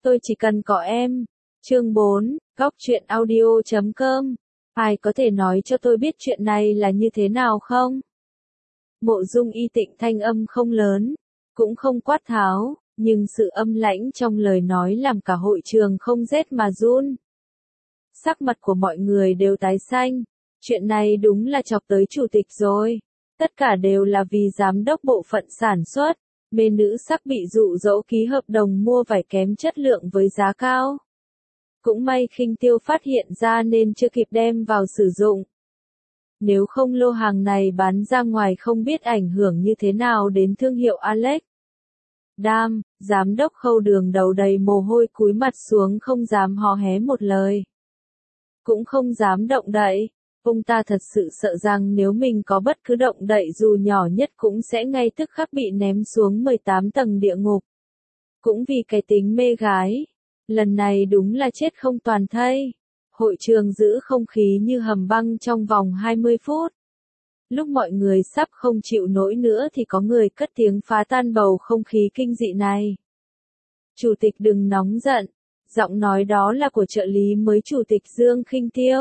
Tôi chỉ cần có em. Chương 4, Góc truyện audio.com. Ai có thể nói cho tôi biết chuyện này là như thế nào không? Mộ Dung Y Tịnh thanh âm không lớn, cũng không quát tháo, nhưng sự âm lãnh trong lời nói làm cả hội trường không rét mà run. Sắc mặt của mọi người đều tái xanh, chuyện này đúng là chọc tới chủ tịch rồi. Tất cả đều là vì giám đốc bộ phận sản xuất, mê nữ sắc bị dụ dỗ ký hợp đồng mua vải kém chất lượng với giá cao. Cũng may Khinh Tiêu phát hiện ra nên chưa kịp đem vào sử dụng. Nếu không lô hàng này bán ra ngoài không biết ảnh hưởng như thế nào đến thương hiệu Alex. Đam, giám đốc Khâu Đường đầu đầy mồ hôi cúi mặt xuống không dám hò hé một lời. Cũng không dám động đậy. Ông ta thật sự sợ rằng nếu mình có bất cứ động đậy dù nhỏ nhất cũng sẽ ngay tức khắc bị ném xuống 18 tầng địa ngục. Cũng vì cái tính mê gái. Lần này đúng là chết không toàn thây. Hội trường giữ không khí như hầm băng trong vòng 20 phút. Lúc mọi người sắp không chịu nổi nữa thì có người cất tiếng phá tan bầu không khí kinh dị này. Chủ tịch đừng nóng giận. Giọng nói đó là của trợ lý mới chủ tịch Dương Khinh Tiêu.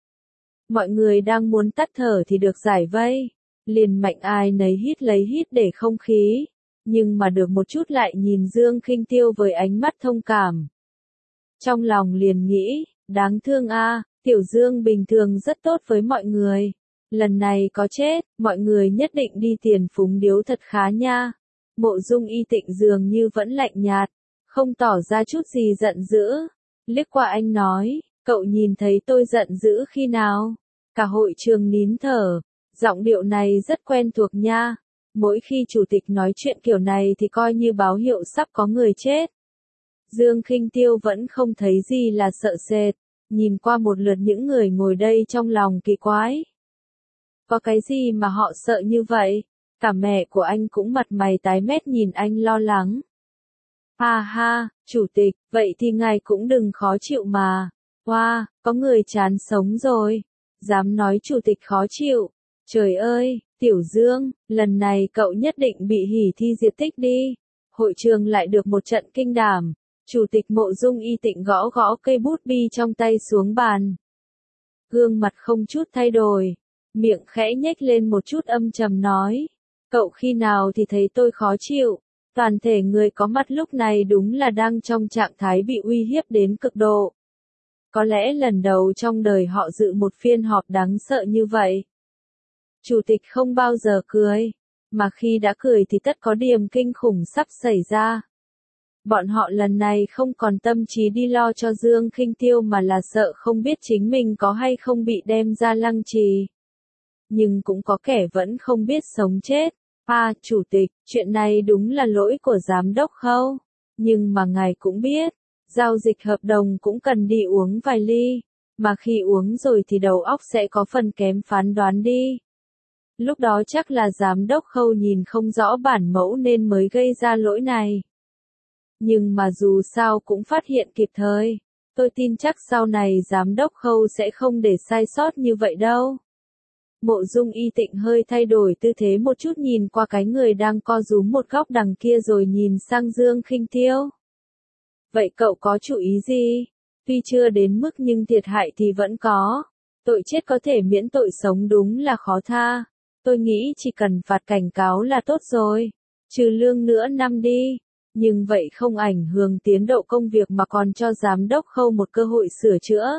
Mọi người đang muốn tắt thở thì được giải vây. Liền mạnh ai nấy hít lấy hít để không khí. Nhưng mà được một chút lại nhìn Dương Khinh Tiêu với ánh mắt thông cảm. Trong lòng liền nghĩ, đáng thương a, Tiểu Dương bình thường rất tốt với mọi người. Lần này có chết, mọi người nhất định đi tiền phúng điếu thật khá nha. Mộ Dung Y Tịnh dường như vẫn lạnh nhạt, không tỏ ra chút gì giận dữ. Liếc qua anh nói, cậu nhìn thấy tôi giận dữ khi nào? Cả hội trường nín thở, giọng điệu này rất quen thuộc nha. Mỗi khi chủ tịch nói chuyện kiểu này thì coi như báo hiệu sắp có người chết. Dương Khinh Tiêu vẫn không thấy gì là sợ sệt, nhìn qua một lượt những người ngồi đây trong lòng kỳ quái. Có cái gì mà họ sợ như vậy? Cả mẹ của anh cũng mặt mày tái mét nhìn anh lo lắng. Ha ha, chủ tịch, vậy thì ngài cũng đừng khó chịu mà. Wow, có người chán sống rồi. Dám nói chủ tịch khó chịu. Trời ơi, Tiểu Dương, lần này cậu nhất định bị hủy thi diệt tích đi. Hội trường lại được một trận kinh đảm. Chủ tịch Mộ Dung Y Tịnh gõ gõ cây bút bi trong tay xuống bàn. Gương mặt không chút thay đổi. Miệng khẽ nhếch lên một chút âm trầm nói. Cậu khi nào thì thấy tôi khó chịu. Toàn thể người có mặt lúc này đúng là đang trong trạng thái bị uy hiếp đến cực độ. Có lẽ lần đầu trong đời họ dự một phiên họp đáng sợ như vậy. Chủ tịch không bao giờ cười, mà khi đã cười thì tất có điểm kinh khủng sắp xảy ra. Bọn họ lần này không còn tâm trí đi lo cho Dương Khinh Tiêu mà là sợ không biết chính mình có hay không bị đem ra lăng trì. Nhưng cũng có kẻ vẫn không biết sống chết. Chủ tịch, chuyện này đúng là lỗi của giám đốc Khâu. Nhưng mà ngài cũng biết, giao dịch hợp đồng cũng cần đi uống vài ly. Mà khi uống rồi thì đầu óc sẽ có phần kém phán đoán đi. Lúc đó chắc là giám đốc Khâu nhìn không rõ bản mẫu nên mới gây ra lỗi này. Nhưng mà dù sao cũng phát hiện kịp thời. Tôi tin chắc sau này giám đốc Khâu sẽ không để sai sót như vậy đâu. Mộ Dung Y Tịnh hơi thay đổi tư thế một chút nhìn qua cái người đang co rúm một góc đằng kia rồi nhìn sang Dương Khinh Tiêu. Vậy cậu có chủ ý gì? Tuy chưa đến mức nhưng thiệt hại thì vẫn có. Tội chết có thể miễn tội sống đúng là khó tha. Tôi nghĩ chỉ cần phạt cảnh cáo là tốt rồi. Trừ lương nữa năm đi. Nhưng vậy không ảnh hưởng tiến độ công việc mà còn cho giám đốc Khâu một cơ hội sửa chữa.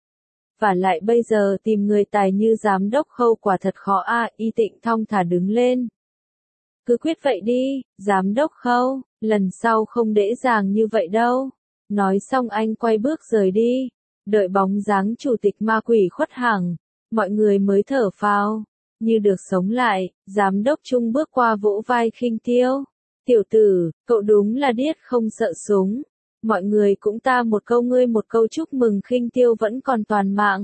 Và lại bây giờ tìm người tài như giám đốc Khâu quả thật khó Y Tịnh thong thả đứng lên. Cứ quyết vậy đi, giám đốc Khâu, lần sau không dễ dàng như vậy đâu. Nói xong anh quay bước rời đi. Đợi bóng dáng chủ tịch ma quỷ khuất hẳn, mọi người mới thở phào. Như được sống lại, giám đốc Trung bước qua vỗ vai Khinh Tiêu. Tiểu tử, cậu đúng là điếc không sợ súng. Mọi người cũng ta một câu ngươi một câu chúc mừng Khinh Tiêu vẫn còn toàn mạng.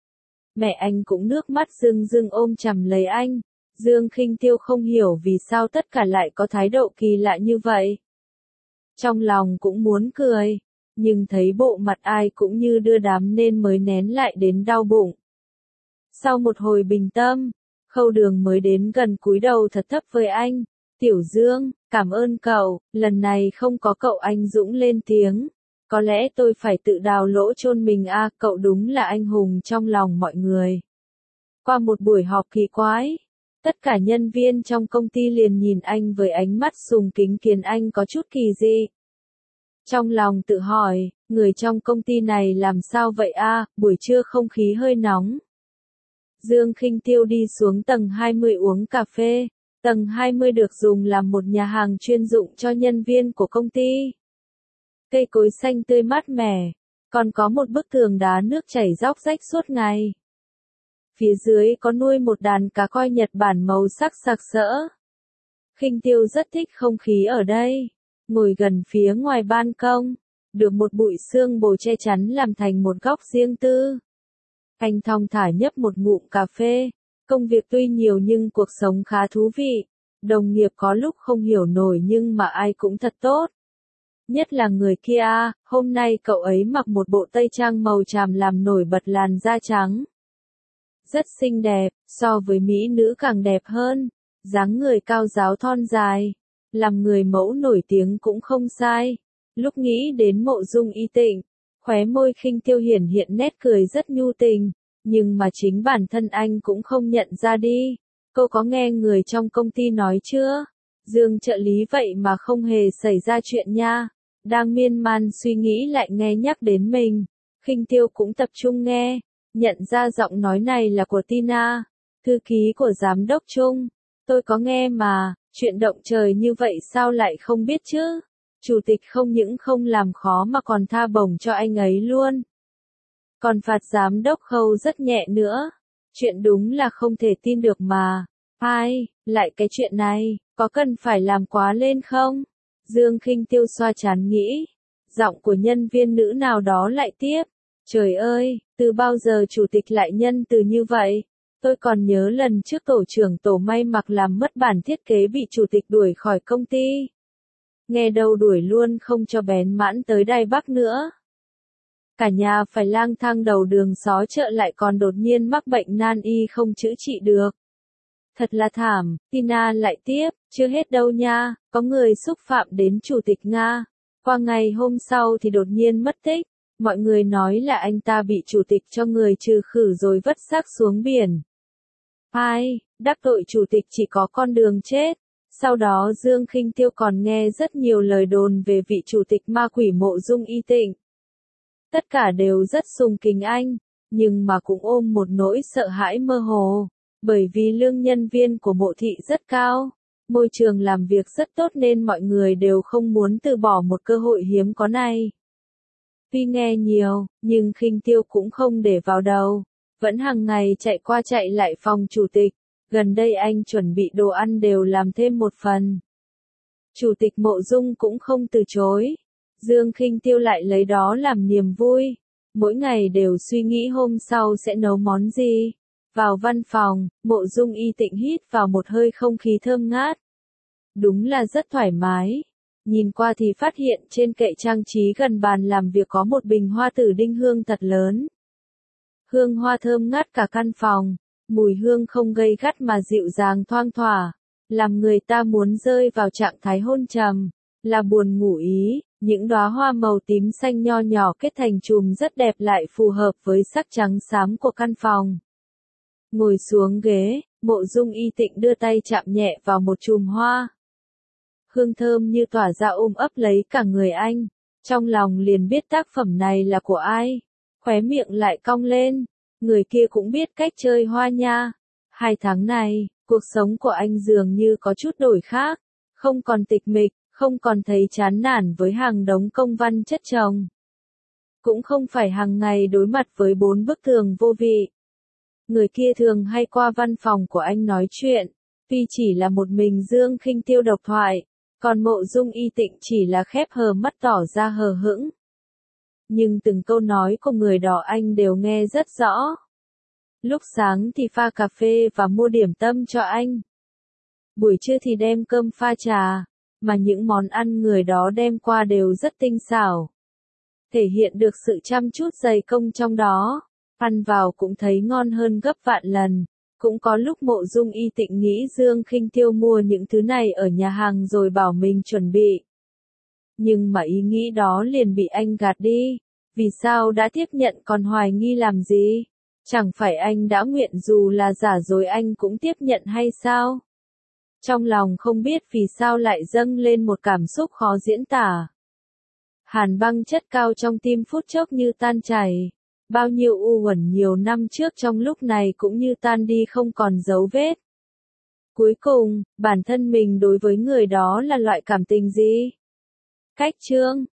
Mẹ anh cũng nước mắt rưng rưng ôm chầm lấy anh. Dương Khinh Tiêu không hiểu vì sao tất cả lại có thái độ kỳ lạ như vậy. Trong lòng cũng muốn cười, nhưng thấy bộ mặt ai cũng như đưa đám nên mới nén lại đến đau bụng. Sau một hồi bình tâm, Khâu Đường mới đến gần cúi đầu thật thấp với anh. Tiểu Dương, cảm ơn cậu, lần này không có cậu anh Dũng lên tiếng. Có lẽ tôi phải tự đào lỗ chôn mình à, cậu đúng là anh hùng trong lòng mọi người. Qua một buổi họp kỳ quái, tất cả nhân viên trong công ty liền nhìn anh với ánh mắt sùng kính khiến anh có chút kỳ dị. Trong lòng tự hỏi, người trong công ty này làm sao vậy à, buổi trưa không khí hơi nóng. Dương Khinh Tiêu đi xuống tầng 20 uống cà phê. Tầng 20 được dùng làm một nhà hàng chuyên dụng cho nhân viên của công ty. Cây cối xanh tươi mát mẻ, còn có một bức tường đá nước chảy róc rách suốt ngày. Phía dưới có nuôi một đàn cá koi Nhật Bản màu sắc sặc sỡ. Khinh Tiêu rất thích không khí ở đây, ngồi gần phía ngoài ban công, được một bụi sương bồ che chắn làm thành một góc riêng tư. Anh thong thả nhấp một ngụm cà phê. Công việc tuy nhiều nhưng cuộc sống khá thú vị. Đồng nghiệp có lúc không hiểu nổi nhưng mà ai cũng thật tốt. Nhất là người kia, hôm nay cậu ấy mặc một bộ tây trang màu tràm làm nổi bật làn da trắng. Rất xinh đẹp, so với mỹ nữ càng đẹp hơn. Dáng người cao ráo thon dài. Làm người mẫu nổi tiếng cũng không sai. Lúc nghĩ đến Mộ Dung Y Tịnh, khóe môi Khinh Tiêu hiển hiện nét cười rất nhu tình. Nhưng mà chính bản thân anh cũng không nhận ra đi. Cô có nghe người trong công ty nói chưa? Dương trợ lý vậy mà không hề xảy ra chuyện nha. Đang miên man suy nghĩ lại nghe nhắc đến mình. Khinh Tiêu cũng tập trung nghe. Nhận ra giọng nói này là của Tina, thư ký của giám đốc Trung. Tôi có nghe mà, chuyện động trời như vậy sao lại không biết chứ? Chủ tịch không những không làm khó mà còn tha bổng cho anh ấy luôn. Còn phạt giám đốc Khâu rất nhẹ nữa. Chuyện đúng là không thể tin được mà. Ai, lại cái chuyện này, có cần phải làm quá lên không? Dương Khinh Tiêu xoa trán nghĩ. Giọng của nhân viên nữ nào đó lại tiếp. Trời ơi, từ bao giờ chủ tịch lại nhân từ như vậy? Tôi còn nhớ lần trước tổ trưởng tổ may mặc làm mất bản thiết kế bị chủ tịch đuổi khỏi công ty. Nghe đâu đuổi luôn không cho bén mãn tới Đài Bắc nữa. Cả nhà phải lang thang đầu đường xó chợ lại còn đột nhiên mắc bệnh nan y không chữa trị được. Thật là thảm, Tina lại tiếp, chưa hết đâu nha, có người xúc phạm đến chủ tịch Nga. Qua ngày hôm sau thì đột nhiên mất tích, mọi người nói là anh ta bị chủ tịch cho người trừ khử rồi vứt xác xuống biển. Ai, đắc tội chủ tịch chỉ có con đường chết. Sau đó Dương Khinh Tiêu còn nghe rất nhiều lời đồn về vị chủ tịch ma quỷ Mộ Dung Y Tịnh. Tất cả đều rất sùng kính anh, nhưng mà cũng ôm một nỗi sợ hãi mơ hồ, bởi vì lương nhân viên của Mộ thị rất cao, môi trường làm việc rất tốt nên mọi người đều không muốn từ bỏ một cơ hội hiếm có này. Tuy nghe nhiều, nhưng Khinh Tiêu cũng không để vào đầu, vẫn hàng ngày chạy qua chạy lại phòng chủ tịch, gần đây anh chuẩn bị đồ ăn đều làm thêm một phần. Chủ tịch Mộ Dung cũng không từ chối. Dương Khinh Tiêu lại lấy đó làm niềm vui. Mỗi ngày đều suy nghĩ hôm sau sẽ nấu món gì. Vào văn phòng, Mộ Dung Y Tịnh hít vào một hơi không khí thơm ngát. Đúng là rất thoải mái. Nhìn qua thì phát hiện trên kệ trang trí gần bàn làm việc có một bình hoa tử đinh hương thật lớn. Hương hoa thơm ngát cả căn phòng. Mùi hương không gây gắt mà dịu dàng thoang thoảng, làm người ta muốn rơi vào trạng thái hôn trầm, là buồn ngủ ý. Những đóa hoa màu tím xanh nho nhỏ kết thành chùm rất đẹp lại phù hợp với sắc trắng xám của căn phòng. Ngồi xuống ghế, Mộ Dung Y Tịnh đưa tay chạm nhẹ vào một chùm hoa. Hương thơm như tỏa ra ôm ấp lấy cả người anh. Trong lòng liền biết tác phẩm này là của ai. Khóe miệng lại cong lên. Người kia cũng biết cách chơi hoa nha. 2 tháng này, cuộc sống của anh dường như có chút đổi khác. Không còn tịch mịch, không còn thấy chán nản với hàng đống công văn chất chồng. Cũng không phải hàng ngày đối mặt với 4 bức tường vô vị. Người kia thường hay qua văn phòng của anh nói chuyện. Tuy chỉ là một mình Dương Khinh Tiêu độc thoại, còn Mộ Dung Y Tịnh chỉ là khép hờ mắt tỏ ra hờ hững. Nhưng từng câu nói của người đó anh đều nghe rất rõ. Lúc sáng thì pha cà phê và mua điểm tâm cho anh. Buổi trưa thì đem cơm pha trà, mà những món ăn người đó đem qua đều rất tinh xảo. Thể hiện được sự chăm chút dày công trong đó. Ăn vào cũng thấy ngon hơn gấp vạn lần. Cũng có lúc Mộ Dung Y Tịnh nghĩ Dương Khinh Tiêu mua những thứ này ở nhà hàng rồi bảo mình chuẩn bị. Nhưng mà ý nghĩ đó liền bị anh gạt đi. Vì sao đã tiếp nhận còn hoài nghi làm gì? Chẳng phải anh đã nguyện dù là giả dối anh cũng tiếp nhận hay sao? Trong lòng không biết vì sao lại dâng lên một cảm xúc khó diễn tả. Hàn băng chất cao trong tim phút chốc như tan chảy. Bao nhiêu u uẩn nhiều năm trước trong lúc này cũng như tan đi không còn dấu vết. Cuối cùng, bản thân mình đối với người đó là loại cảm tình gì? Cách chương